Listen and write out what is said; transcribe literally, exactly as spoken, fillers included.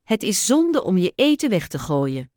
Het is zonde om je eten weg te gooien.